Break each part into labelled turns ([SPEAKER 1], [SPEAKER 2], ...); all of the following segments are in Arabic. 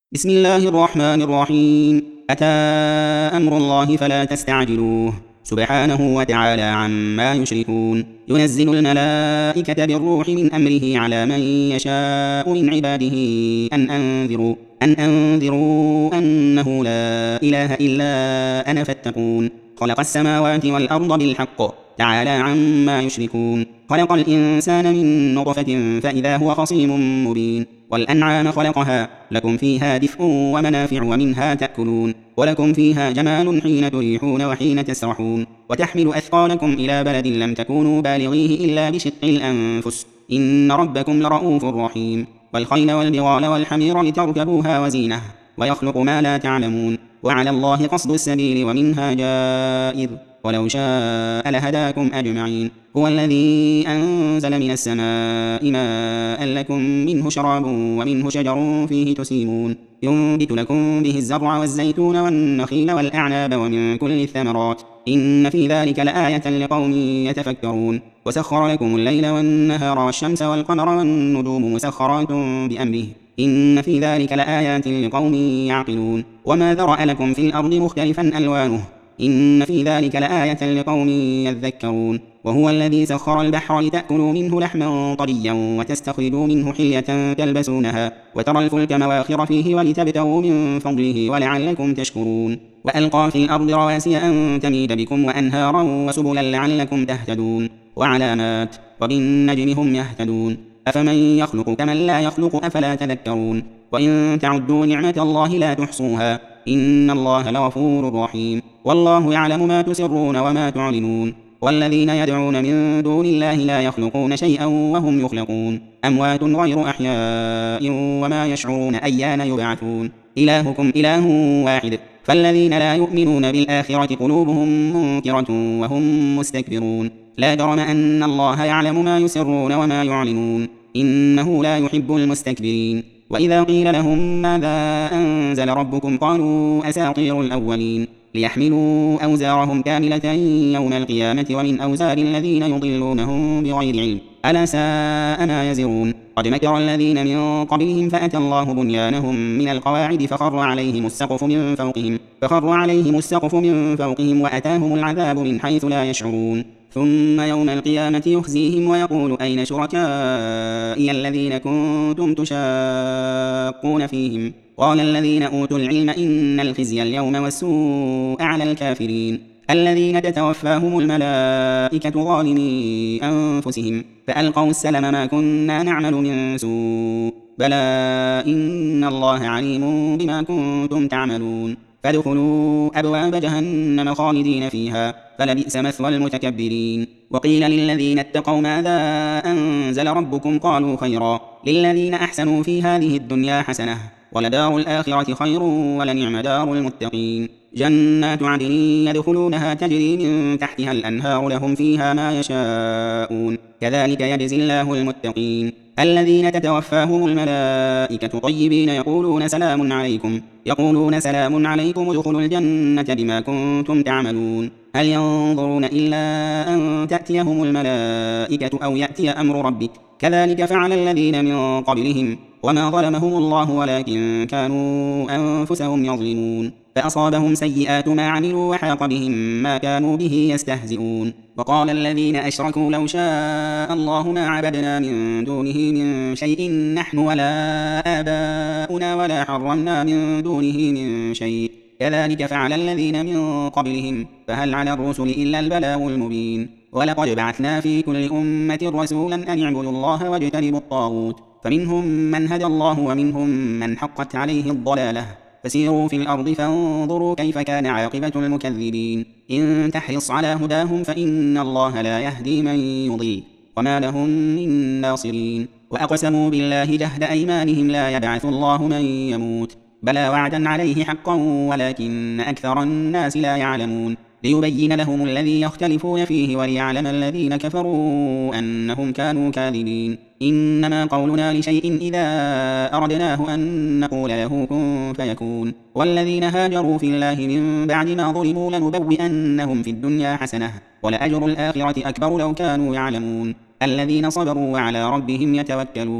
[SPEAKER 1] بسم الله الرحمن الرحيم. أتى أمر الله فلا تستعجلوه سبحانه وتعالى عما يشركون. ينزل الملائكة بالروح من أمره على من يشاء من عباده أن أنذروا أنه لا إله إلا أنا فاتقون. خلق السماوات والأرض بالحق تعالى عما يشركون. خلق الإنسان من نطفة فإذا هو خصيم مبين. والأنعام خلقها لكم فيها دفء ومنافع ومنها تأكلون ولكم فيها جمال حين تريحون وحين تسرحون وتحمل أثقالكم إلى بلد لم تكونوا بالغيه إلا بشق الأنفس إن ربكم لرؤوف رحيم. والخيل والبغال والحمير لتركبوها وزينة ويخلق ما لا تعلمون وعلى الله قصد السبيل ومنها جائر ولو شاء لهداكم أجمعين. هو الذي أنزل من السماء ماء لكم منه شراب ومنه شجر فيه تسيمون ينبت لكم به الزرع والزيتون والنخيل والأعناب ومن كل الثمرات إن في ذلك لآية لقوم يتفكرون. وسخر لكم الليل والنهار والشمس والقمر والنجوم مسخرات بأمره إن في ذلك لآيات لقوم يعقلون. وما ذرأ لكم في الأرض مختلفا ألوانه إن في ذلك لآية لقوم يذكرون. وهو الذي سخر البحر لتأكلوا منه لحما طريا وتستخرجوا منه حلية تلبسونها وترى الفلك مواخر فيه ولتبتغوا من فضله ولعلكم تشكرون. وألقى في الأرض رواسي أن تميد بكم وأنهارا وسبلا لعلكم تهتدون وعلامات وبالنجم هم يهتدون. أفمن يخلق كمن لا يخلق أفلا تذكرون. وإن تعدوا نعمة الله لا تحصوها إن الله لغفور رحيم. والله يعلم ما تسرون وما تعلنون. والذين يدعون من دون الله لا يخلقون شيئا وهم يخلقون أموات غير أحياء وما يشعرون أيان يبعثون. إلهكم إله واحد فالذين لا يؤمنون بالآخرة قلوبهم منكرة وهم مستكبرون. لا جرم أن الله يعلم ما يسرون وما يعلنون إنه لا يحب المستكبرين. وإذا قيل لهم ماذا أنزل ربكم قالوا أساطير الأولين ليحملوا أوزارهم كاملة يوم القيامة ومن أوزار الذين يضلونهم بغير علم ألا ساء ما يزرون. قد مكر الذين من قبلهم فأتى الله بنيانهم من القواعد فخر عليهم السقف من فوقهم وأتاهم العذاب من حيث لا يشعرون. ثم يوم القيامة يخزيهم ويقول أين شركائي الذين كنتم تشاقون فيهم قال الذين أوتوا العلم إن الخزي اليوم والسوء على الكافرين الذين تتوفاهم الملائكة ظالمي أنفسهم فألقوا السلم ما كنا نعمل من سوء بلى إن الله عليم بما كنتم تعملون. فادخلوا أبواب جهنم خالدين فيها فلبئس مثوى المتكبرين. وقيل للذين اتقوا ماذا أنزل ربكم قالوا خيرا للذين أحسنوا في هذه الدنيا حسنة ولدار الآخرة خير ولنعم دار المتقين. جنات عدن يدخلونها تجري من تحتها الأنهار لهم فيها ما يشاءون كذلك يجزي الله المتقين. الذين تتوفاهم الملائكة طيبين يقولون سلام عليكم ادخلوا الجنة بما كنتم تعملون. هل ينظرون إلا أن تأتيهم الملائكة أو يأتي أمر ربك كذلك فعل الذين من قبلهم وما ظلمهم الله ولكن كانوا أنفسهم يظلمون. فأصابهم سيئات ما عملوا وحاق بهم ما كانوا به يستهزئون. وقال الذين أشركوا لو شاء الله ما عبدنا من دونه من شيء نحن ولا آباؤنا ولا حرمنا من دونه من شيء كذلك فعل الذين من قبلهم فهل على الرسل إلا البلاغ المبين. ولقد بعثنا في كل أمة رسولا أن اعبدوا الله واجتنبوا الطاغوت فمنهم من هدى الله ومنهم من حقت عليه الضلالة فسيروا في الأرض فانظروا كيف كان عاقبة المكذبين. إن تحرص على هداهم فإن الله لا يهدي من يضل وما لهم من ناصرين. وأقسموا بالله جهد أيمانهم لا يبعث الله من يموت بلى وعدا عليه حقا ولكن أكثر الناس لا يعلمون. ليبين لهم الذي يختلفون فيه وليعلم الذين كفروا أنهم كانوا كاذبين. إنما قولنا لشيء إذا أردناه أن نقول له كن فيكون. والذين هاجروا في الله من بعد ما ظلموا لنبوئنهم في الدنيا حسنة ولأجر الآخرة أكبر لو كانوا يعلمون. الذين صبروا وعلى ربهم يتوكلون.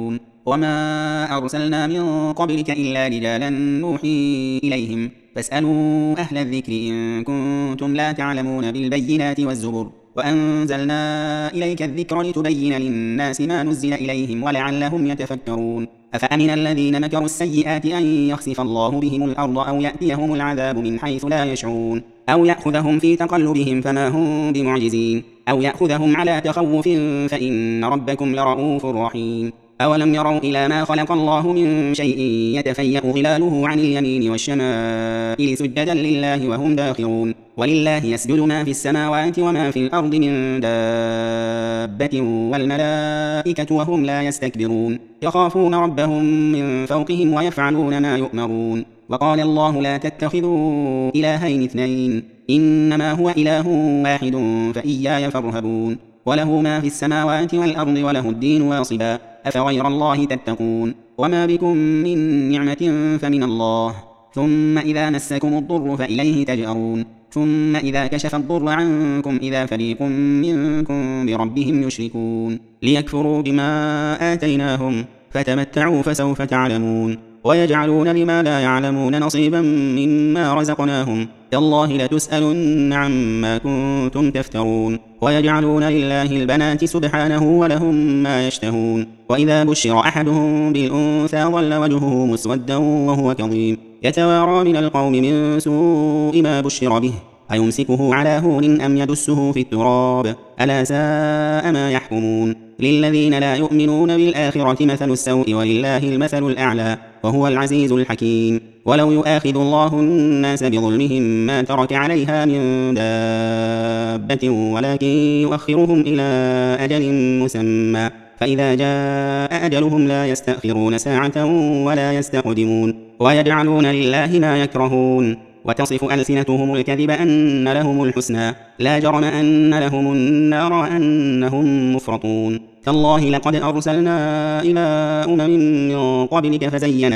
[SPEAKER 1] وما أرسلنا من قبلك إلا رجالا نوحي إليهم فاسألوا أهل الذكر إن كنتم لا تعلمون بالبينات والزبر وأنزلنا إليك الذكر لتبين للناس ما نزل إليهم ولعلهم يتفكرون أفأمن الذين مكروا السيئات أن يخسف الله بهم الأرض أو يأتيهم العذاب من حيث لا يشعرون أو يأخذهم في تقلبهم فما هم بمعجزين أو يأخذهم على تخوف فإن ربكم لرؤوف رحيم أولم يروا إلى ما خلق الله من شيء يتفيأ ظلاله عن اليمين والشمائل سجدا لله وهم داخرون ولله يسجد ما في السماوات وما في الأرض من دابة والملائكة وهم لا يستكبرون يخافون ربهم من فوقهم ويفعلون ما يؤمرون وقال الله لا تتخذوا إلهين اثنين إنما هو إله واحد فإياي فارهبون وله ما في السماوات والأرض وله الدين واصبا أفغير الله تتقون وما بكم من نعمة فمن الله ثم إذا مسكم الضر فإليه تجأرون ثم إذا كشف الضر عنكم إذا فريق منكم بربهم يشركون ليكفروا بما آتيناهم فتمتعوا فسوف تعلمون ويجعلون لما لا يعلمون نصيبا مما رزقناهم تالله لتسألن عما كنتم تفترون ويجعلون لله البنات سبحانه ولهم ما يشتهون وإذا بشر أحدهم بالأنثى ظل وجهه مسودا وهو كظيم يتوارى من القوم من سوء ما بشر به أيمسكه على هون أم يدسه في التراب ألا ساء ما يحكمون للذين لا يؤمنون بالآخرة مثل السوء ولله المثل الأعلى وهو العزيز الحكيم ولو يؤاخذ الله الناس بظلمهم ما ترك عليها من دابة ولكن يؤخرهم إلى أجل مسمى فإذا جاء أجلهم لا يستأخرون ساعة ولا يستقدمون ويجعلون لله ما يكرهون وتصف ألسنتهم الكذب أن لهم الحسنى لا جرم أن لهم النار وأنهم مفرطون تالله لقد أرسلنا إلى أمم من قبلك فزين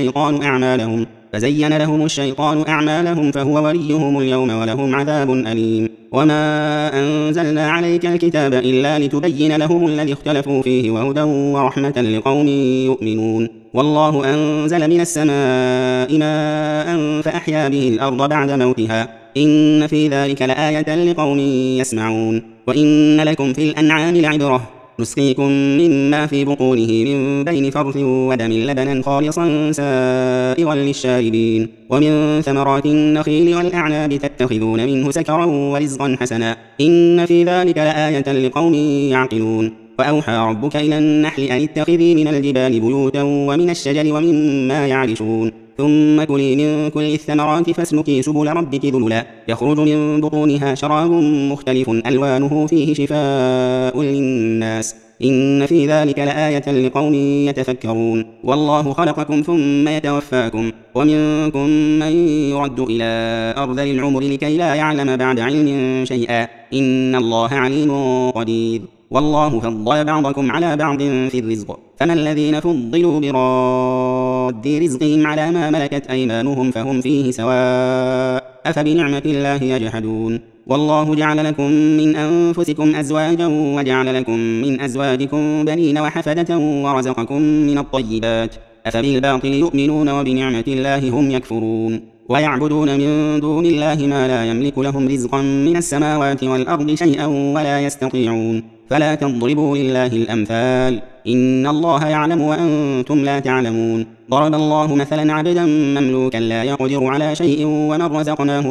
[SPEAKER 1] لهم الشيطان أعمالهم فهو وليهم اليوم ولهم عذاب أليم وما أنزلنا عليك الكتاب إلا لتبين لهم الذي اختلفوا فيه وهدى ورحمة لقوم يؤمنون والله أنزل من السماء ماء فأحيا به الأرض بعد موتها إن في ذلك لآية لقوم يسمعون وإن لكم في الأنعام لعبرة نسقيكم مما في بطونه من بين فرث ودم لبنا خالصا سائغا للشاربين ومن ثمرات النخيل والأعناب تتخذون منه سكرا ورزقا حسنا إن في ذلك لآية لقوم يعقلون وأوحى ربك إلى النحل أن اتخذي من الجبال بيوتا ومن الشجر ومما يعرشون ثم كلي من كل الثمرات فاسلكي سبل ربك ذللا يخرج من بطونها شراب مختلف ألوانه فيه شفاء للناس إن في ذلك لآية لقوم يتفكرون والله خلقكم ثم يتوفاكم ومنكم من يرد إلى أرذل العمر لكي لا يعلم بعد علم شيئا إن الله عليم قدير والله فضل بعضكم على بعض في الرزق فما الذين فضلوا براد رزقهم على ما ملكت أيمانهم فهم فيه سواء أفبنعمة الله يجحدون والله جعل لكم من أنفسكم أزواجا وجعل لكم من أزواجكم بنين وحفدة ورزقكم من الطيبات أفبالباطل يؤمنون وبنعمة الله هم يكفرون ويعبدون من دون الله ما لا يملك لهم رزقا من السماوات والأرض شيئا ولا يستطيعون فلا تضربوا لله الأمثال إن الله يعلم وأنتم لا تعلمون ضرب الله مثلا عبدا مملوكا لا يقدر على شيء ومن رزقناه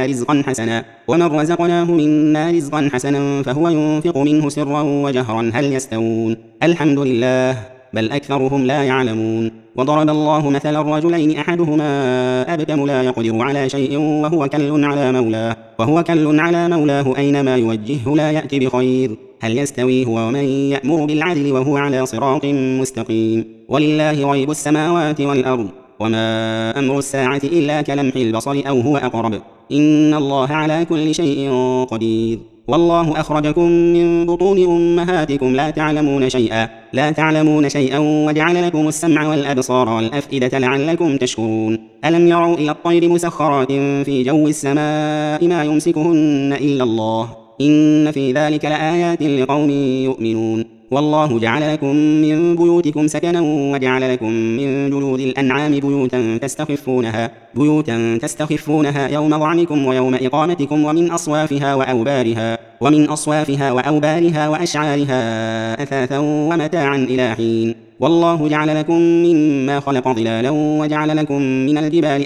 [SPEAKER 1] منا رزقا حسنا فهو ينفق منه سرا وجهرا هل يستوون الحمد لله بل أكثرهم لا يعلمون وضرب الله مثلا الرجلين أحدهما أبكم لا يقدر على شيء وهو كل على مولاه أينما يوجهه لا يأتي بخير هل يستوي هو ومن يأمر بالعدل وهو على صراط مستقيم ولله غيب السماوات والأرض وما أمر الساعة إلا كلمح البصر أو هو أقرب إن الله على كل شيء قدير والله أخرجكم من بطون أمهاتكم لا تعلمون شيئا وجعل لكم السمع والأبصار والأفئدة لعلكم تشكرون ألم يروا إلى الطير مسخرات في جو السماء ما يمسكهن إلا الله إن في ذلك لآيات لقوم يؤمنون والله جعل لكم من بيوتكم سكنا وجعل لكم من جلود الأنعام بيوتا تستخفونها يوم ظعنكم ويوم إقامتكم ومن أصوافها وأوبارها وأشعارها أثاثا ومتاعا إلى حين. والله جعل لكم مما خلق ظلالا وجعل لكم من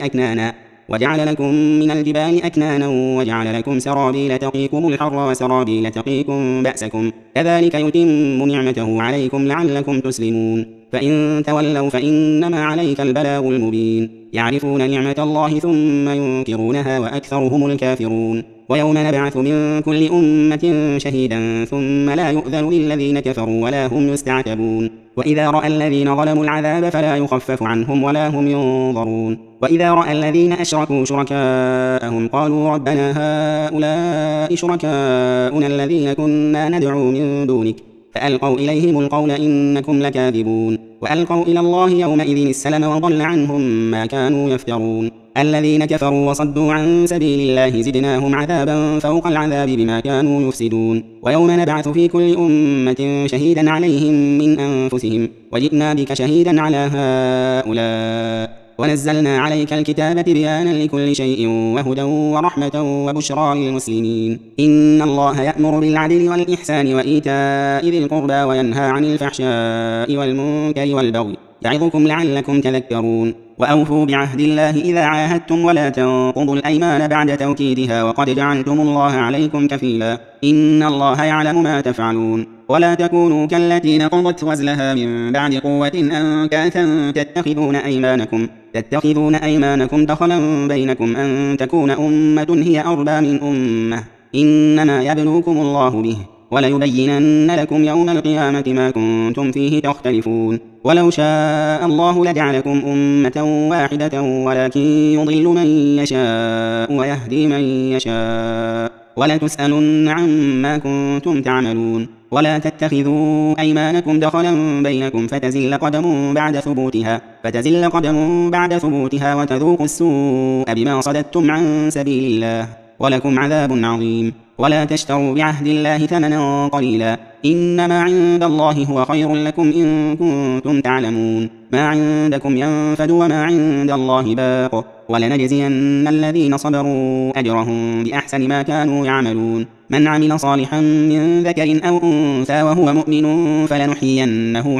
[SPEAKER 1] الجبال أكنانا وجعل لكم سرابيل تقيكم الحر وسرابيل تقيكم بأسكم كذلك يتم نعمته عليكم لعلكم تسلمون. فإن تولوا فإنما عليك البلاغ المبين. يعرفون نعمة الله ثم ينكرونها وأكثرهم الكافرون. ويوم نبعث من كل أمة شهيدا ثم لا يؤذن للذين كفروا ولا هم يستعتبون. وإذا رأى الذين ظلموا العذاب فلا يخفف عنهم ولا هم ينظرون. وإذا رأى الذين أشركوا شركاءهم قالوا ربنا هؤلاء شركاؤنا الذين كنا ندعو من دونك فألقوا إليهم القول إنكم لكاذبون. وألقوا إلى الله يومئذ السلم وضل عنهم ما كانوا يفترون. الذين كفروا وصدوا عن سبيل الله زدناهم عذابا فوق العذاب بما كانوا يفسدون. ويوم نبعث في كل أمة شهيدا عليهم من أنفسهم وجئنا بك شهيدا على هؤلاء ونزلنا عليك الكتاب بيانا لكل شيء وهدى ورحمة وبشرى للمسلمين. إن الله يأمر بالعدل والإحسان وإيتاء ذي القربى وينهى عن الفحشاء والمنكر والبغي يعظكم لعلكم تذكرون. وأوفوا بعهد الله إذا عاهدتم ولا تنقضوا الأيمان بعد توكيدها وقد جعلتم الله عليكم كفيلا إن الله يعلم ما تفعلون. ولا تكونوا كالتي نقضت غزلها من بعد قوة أنكاثا تتخذون أيمانكم دخلا بينكم أن تكون أمة هي أربى من أمة إنما يبلوكم الله به وليبينن لكم يوم القيامة ما كنتم فيه تختلفون. ولو شاء الله لجعلكم أمة واحدة ولكن يضل من يشاء ويهدي من يشاء ولتسألن عما كنتم تعملون. ولا تتخذوا أيمانكم دخلا بينكم فتزل قدم بعد ثبوتها وتذوقوا السوء بما صددتم عن سبيل الله ولكم عذاب عظيم. ولا تشتروا بعهد الله ثمنا قليلا إنما عند الله هو خير لكم إن كنتم تعلمون. ما عندكم ينفد وما عند الله باق ولنجزين الذين صبروا أجرهم بأحسن ما كانوا يعملون. من عمل صالحا من ذكر أو أنثى وهو مؤمن فلنحيينه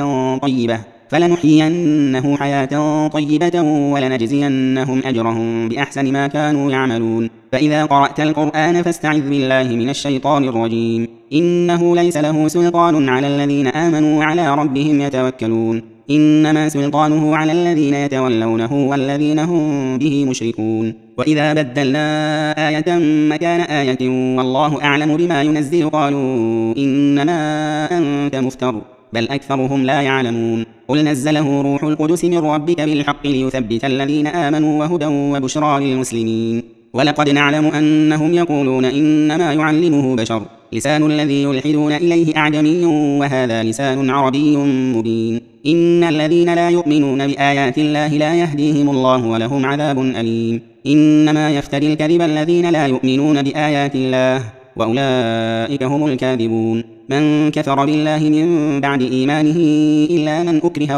[SPEAKER 1] حياة طيبة ولنجزينهم أجرهم بأحسن ما كانوا يعملون. فإذا قرأت القرآن فاستعذ بالله من الشيطان الرجيم. إنه ليس له سلطان على الذين آمنوا وعلى ربهم يتوكلون. إنما سلطانه على الذين يتولونه والذين هم به مشركون. وإذا بدلنا آية مكان آية والله أعلم بما ينزل قالوا إنما أنت مفتر بل أكثرهم لا يعلمون. قل نزله روح القدس من ربك بالحق ليثبت الذين آمنوا وهدى وبشرى للمسلمين. ولقد نعلم أنهم يقولون إنما يعلمه بشر لسان الذي يلحدون إليه أعجمي وهذا لسان عربي مبين. إن الذين لا يؤمنون بآيات الله لا يهديهم الله ولهم عذاب أليم. إنما يفتري الكذب الذين لا يؤمنون بآيات الله وأولئك هم الكاذبون. من كفر بالله من بعد إيمانه إلا من أكره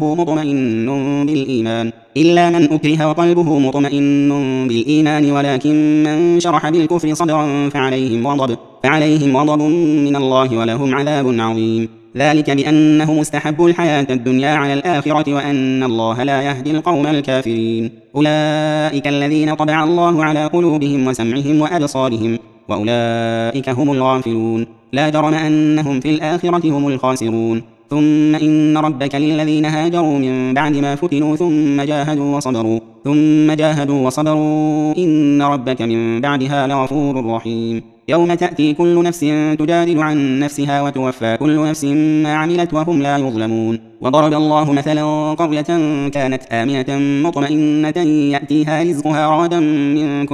[SPEAKER 1] وقلبه مطمئن بالإيمان ولكن من شرح بالكفر صدرا فعليهم غضب من الله ولهم عذاب عظيم. ذلك بأنهم استحبوا الحياة الدنيا على الآخرة وأن الله لا يهدي القوم الكافرين. أولئك الذين طبع الله على قلوبهم وسمعهم وأبصارهم وأولئك هم الغافلون. لا جرم أنهم في الآخرة هم الخاسرون. ثم إن ربك للذين هاجروا من بعد ما فتنوا ثم جاهدوا وصبروا إن ربك من بعدها لغفور رحيم. يوم تأتي كل نفس تجادل عن نفسها وتوفى كل نفس ما عملت وهم لا يظلمون. وضرب الله مثلا قرية كانت آمنة مطمئنة يأتيها رزقها رغدا من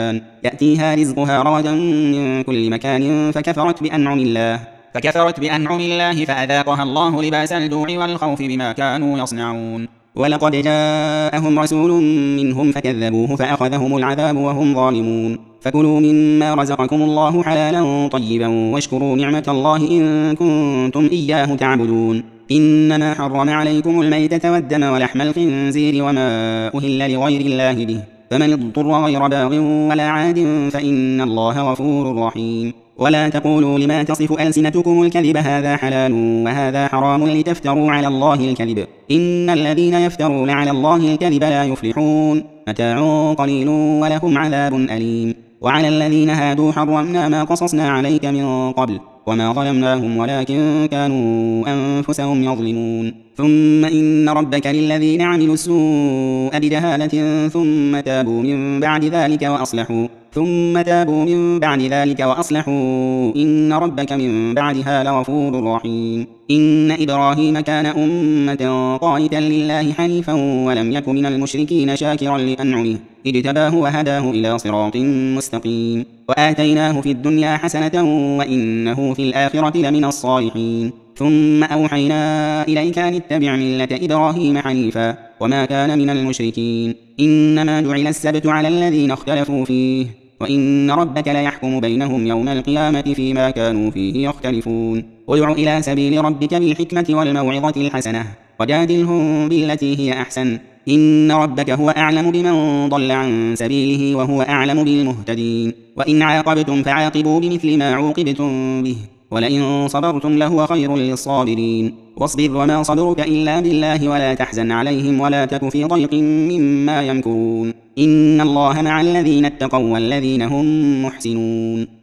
[SPEAKER 1] كل مكان فكفرت بأنعم الله فأذاقها الله لباس الجوع والخوف بما كانوا يصنعون. ولقد جاءهم رسول منهم فكذبوه فأخذهم العذاب وهم ظالمون فكلوا مما رزقكم الله حلالا طيبا واشكروا نعمة الله إن كنتم إياه تعبدون إنما حرم عليكم الميتة والدم ولحم الخنزير وما أهل لغير الله به فمن اضطر غير باغ ولا عاد فإن الله غفور رحيم ولا تقولوا لما تصف ألسنتكم الكذب هذا حلال وهذا حرام لتفتروا على الله الكذب إن الذين يفترون على الله الكذب لا يفلحون متاع قليل ولهم عذاب أليم وعلى الذين هادوا حرمنا ما قصصنا عليك من قبل وما ظلمناهم ولكن كانوا أنفسهم يظلمون ثم إن ربك للذين عملوا السوء بجهالة ثم تابوا من بعد ذلك وأصلحوا إن ربك من بعدها لغفور رحيم إن إبراهيم كان أمة قانتا لله حنيفا ولم يك من المشركين شاكرا لأنعمه اجتباه وهداه إلى صراط مستقيم وآتيناه في الدنيا حسنة وإنه في الآخرة لمن الصالحين ثم أوحينا إليك أن اتبع ملة إبراهيم حنيفا وما كان من المشركين إنما جعل السبت على الذين اختلفوا فيه وإن ربك ليحكم بينهم يوم القيامة فيما كانوا فيه يختلفون ادع إلى سبيل ربك بالحكمة والموعظة الحسنة وجادلهم بالتي هي أحسن إن ربك هو أعلم بمن ضل عن سبيله وهو أعلم بالمهتدين وإن عاقبتم فعاقبوا بمثل ما عوقبتم به ولئن صبرتم لهو خير للصابرين واصبر وما صبرك إلا بالله ولا تحزن عليهم ولا تك في ضيق مما يمكرون إن الله مع الذين اتقوا والذين هم محسنون